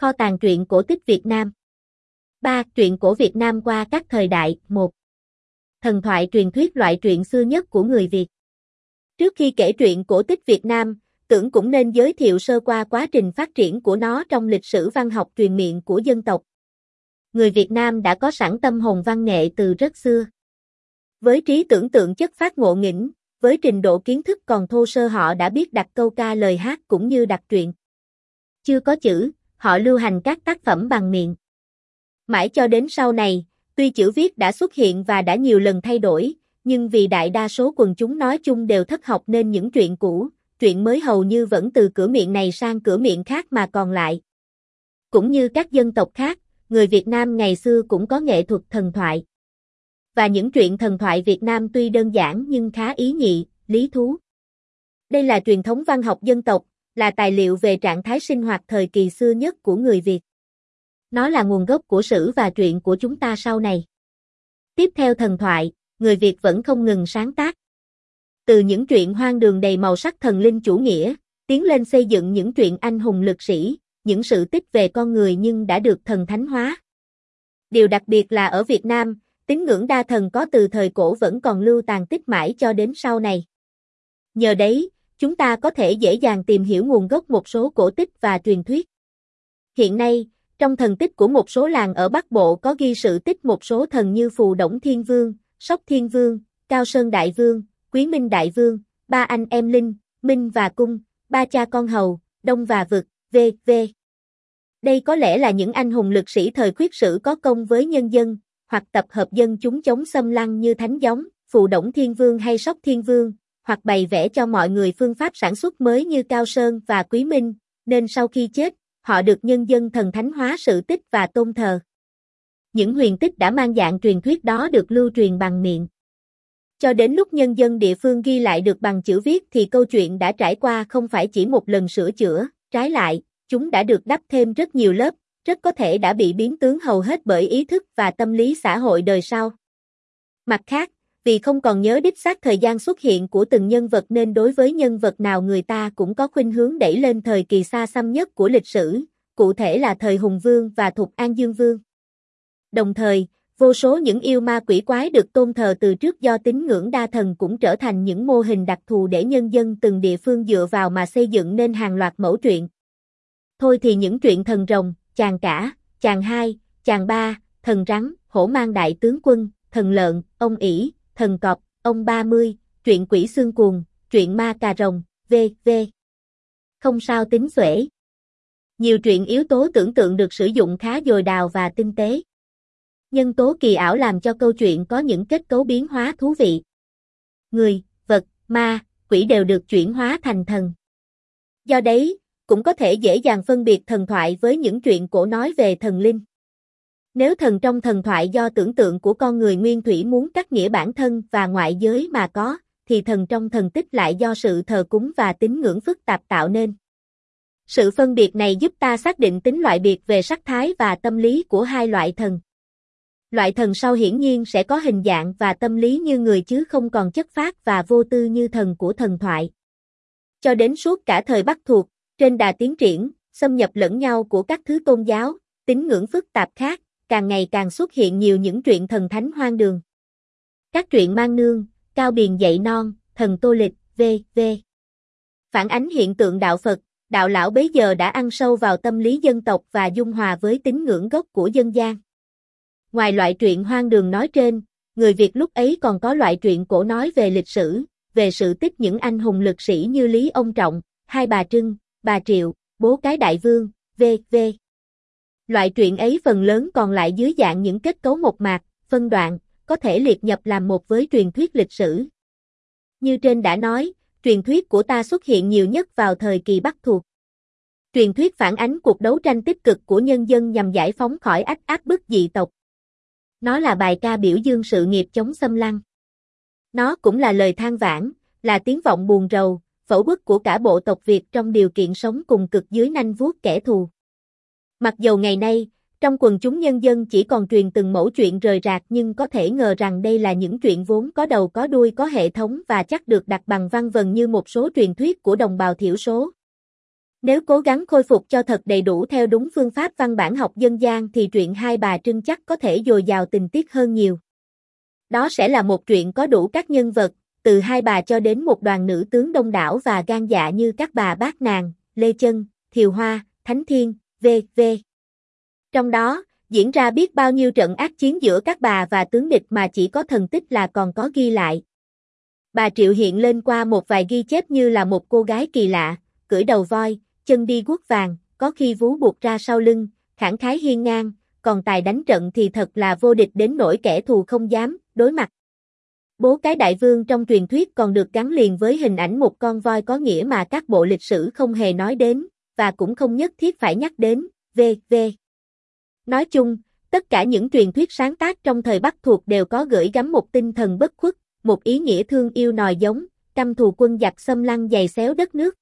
Kho tàng truyện cổ tích Việt Nam. 3. Truyện cổ Việt Nam qua các thời đại. 1. Thần thoại truyền thuyết, loại truyện xưa nhất của người Việt. Trước khi kể truyện cổ tích Việt Nam, Tưởng cũng nên giới thiệu sơ qua quá trình phát triển của nó trong lịch sử văn học truyền miệng của dân tộc. Người Việt Nam đã có sẵn tâm hồn văn nghệ từ rất xưa. Với trí tưởng tượng chất phác ngộ nghĩnh, với trình độ kiến thức còn thô sơ, họ đã biết đặt câu ca lời hát cũng như đặt truyện. Chưa có chữ, họ lưu hành các tác phẩm bằng miệng. Mãi cho đến sau này, tuy chữ viết đã xuất hiện và đã nhiều lần thay đổi, nhưng vì đại đa số quần chúng nói chung đều thất học nên những truyện cũ, truyện mới hầu như vẫn từ cửa miệng này sang cửa miệng khác mà còn lại. Cũng như các dân tộc khác, người Việt Nam ngày xưa cũng có nghệ thuật thần thoại. Và những truyện thần thoại Việt Nam tuy đơn giản nhưng khá ý nhị, lý thú. Đây là truyền thống văn học dân tộc, là tài liệu về trạng thái sinh hoạt thời kỳ xưa nhất của người Việt. Nó là nguồn gốc của sử và truyện của chúng ta sau này. Tiếp theo thần thoại, người Việt vẫn không ngừng sáng tác. Từ những truyện hoang đường đầy màu sắc thần linh chủ nghĩa, tiến lên xây dựng những truyện anh hùng lực sĩ, những sự tích về con người nhưng đã được thần thánh hóa. Điều đặc biệt là ở Việt Nam, tín ngưỡng đa thần có từ thời cổ vẫn còn lưu tàn tích mãi cho đến sau này. Nhờ đấy, chúng ta có thể dễ dàng tìm hiểu nguồn gốc một số cổ tích và truyền thuyết. Hiện nay, trong thần tích của một số làng ở Bắc Bộ có ghi sự tích một số thần như Phù Đổng Thiên Vương, Sóc Thiên Vương, Cao Sơn Đại Vương, Quý Minh Đại Vương, ba anh em Linh, Minh và Cung, ba cha con Hầu, Đông và Vực, v.v. Đây có lẽ là những anh hùng lực sĩ thời khuyết sử có công với nhân dân, hoặc tập hợp dân chúng chống xâm lăng như Thánh Giống, Phù Đổng Thiên Vương hay Sóc Thiên Vương, hoặc bày vẽ cho mọi người phương pháp sản xuất mới như Cao Sơn và Quý Minh, nên sau khi chết, họ được nhân dân thần thánh hóa sự tích và tôn thờ. Những huyền tích đã mang dạng truyền thuyết đó được lưu truyền bằng miệng. Cho đến lúc nhân dân địa phương ghi lại được bằng chữ viết thì câu chuyện đã trải qua không phải chỉ một lần sửa chữa, trái lại, chúng đã được đắp thêm rất nhiều lớp, rất có thể đã bị biến tướng hầu hết bởi ý thức và tâm lý xã hội đời sau. Mặt khác, vì không còn nhớ đích xác thời gian xuất hiện của từng nhân vật nên đối với nhân vật nào người ta cũng có khuynh hướng đẩy lên thời kỳ xa xăm nhất của lịch sử, cụ thể là thời Hùng Vương và Thục An Dương Vương. Đồng thời, vô số những yêu ma quỷ quái được tôn thờ từ trước do tín ngưỡng đa thần cũng trở thành những mô hình đặc thù để nhân dân từng địa phương dựa vào mà xây dựng nên hàng loạt mẫu truyện. Thôi thì những truyện thần rồng, chàng cả, chàng hai, chàng ba, thần rắn, hổ mang đại tướng quân, thần lợn, ông ỷ, thần cọp, ông 30, truyện quỷ xương cuồng, truyện ma cà rồng, v.v. Không sao tính xuể. Nhiều truyện yếu tố tưởng tượng được sử dụng khá dồi dào và tinh tế. Nhân tố kỳ ảo làm cho câu chuyện có những kết cấu biến hóa thú vị. Người, vật, ma, quỷ đều được chuyển hóa thành thần. Do đấy, cũng có thể dễ dàng phân biệt thần thoại với những truyện cổ nói về thần linh. Nếu thần trong thần thoại do tưởng tượng của con người nguyên thủy muốn cắt nghĩa bản thân và ngoại giới mà có, thì thần trong thần tích lại do sự thờ cúng và tín ngưỡng phức tạp tạo nên. Sự phân biệt này giúp ta xác định tính loại biệt về sắc thái và tâm lý của hai loại thần. Loại thần sau hiển nhiên sẽ có hình dạng và tâm lý như người chứ không còn chất phác và vô tư như thần của thần thoại. Cho đến suốt cả thời Bắc thuộc, trên đà tiến triển, xâm nhập lẫn nhau của các thứ tôn giáo, tín ngưỡng phức tạp khác, càng ngày càng xuất hiện nhiều những truyện thần thánh hoang đường. Các truyện mang nương, cao biền dạy non, thần tô lịch, v.v. phản ánh hiện tượng đạo Phật, đạo lão bấy giờ đã ăn sâu vào tâm lý dân tộc và dung hòa với tín ngưỡng gốc của dân gian. Ngoài loại truyện hoang đường nói trên, người Việt lúc ấy còn có loại truyện cổ nói về lịch sử, về sự tích những anh hùng lực sĩ như Lý Ông Trọng, Hai Bà Trưng, Bà Triệu, Bố Cái Đại Vương, v.v. Loại truyện ấy phần lớn còn lại dưới dạng những kết cấu mộc mạc, phân đoạn, có thể liệt nhập làm một với truyền thuyết lịch sử. Như trên đã nói, truyền thuyết của ta xuất hiện nhiều nhất vào thời kỳ Bắc thuộc. Truyền thuyết phản ánh cuộc đấu tranh tích cực của nhân dân nhằm giải phóng khỏi áp bức dị tộc. Nó là bài ca biểu dương sự nghiệp chống xâm lăng. Nó cũng là lời than vãn, là tiếng vọng buồn rầu, phẫn uất của cả bộ tộc Việt trong điều kiện sống cùng cực dưới nanh vuốt kẻ thù. Mặc dầu ngày nay, trong quần chúng nhân dân chỉ còn truyền từng mẩu chuyện rời rạc nhưng có thể ngờ rằng đây là những chuyện vốn có đầu có đuôi có hệ thống và chắc được đặt bằng văn vần như một số truyền thuyết của đồng bào thiểu số. Nếu cố gắng khôi phục cho thật đầy đủ theo đúng phương pháp văn bản học dân gian thì truyện Hai Bà Trưng chắc có thể dồi dào tình tiết hơn nhiều. Đó sẽ là một truyện có đủ các nhân vật, từ hai bà cho đến một đoàn nữ tướng đông đảo và gan dạ như các bà Bát Nàng, Lê Chân, Thiều Hoa, Thánh Thiên, v.v. Trong đó, diễn ra biết bao nhiêu trận ác chiến giữa các bà và tướng địch mà chỉ có thần tích là còn có ghi lại. Bà Triệu hiện lên qua một vài ghi chép như là một cô gái kỳ lạ, cưỡi đầu voi, chân đi guốc vàng, có khi vú buộc ra sau lưng, khẳng khái hiên ngang, còn tài đánh trận thì thật là vô địch đến nỗi kẻ thù không dám đối mặt. Bố cái đại vương trong truyền thuyết còn được gắn liền với hình ảnh một con voi có nghĩa mà các bộ lịch sử không hề nói đến, và cũng không nhất thiết phải nhắc đến, v.v. Nói chung, tất cả những truyền thuyết sáng tác trong thời Bắc thuộc đều có gửi gắm một tinh thần bất khuất, một ý nghĩa thương yêu nòi giống, căm thù quân giặc xâm lăng giày xéo đất nước.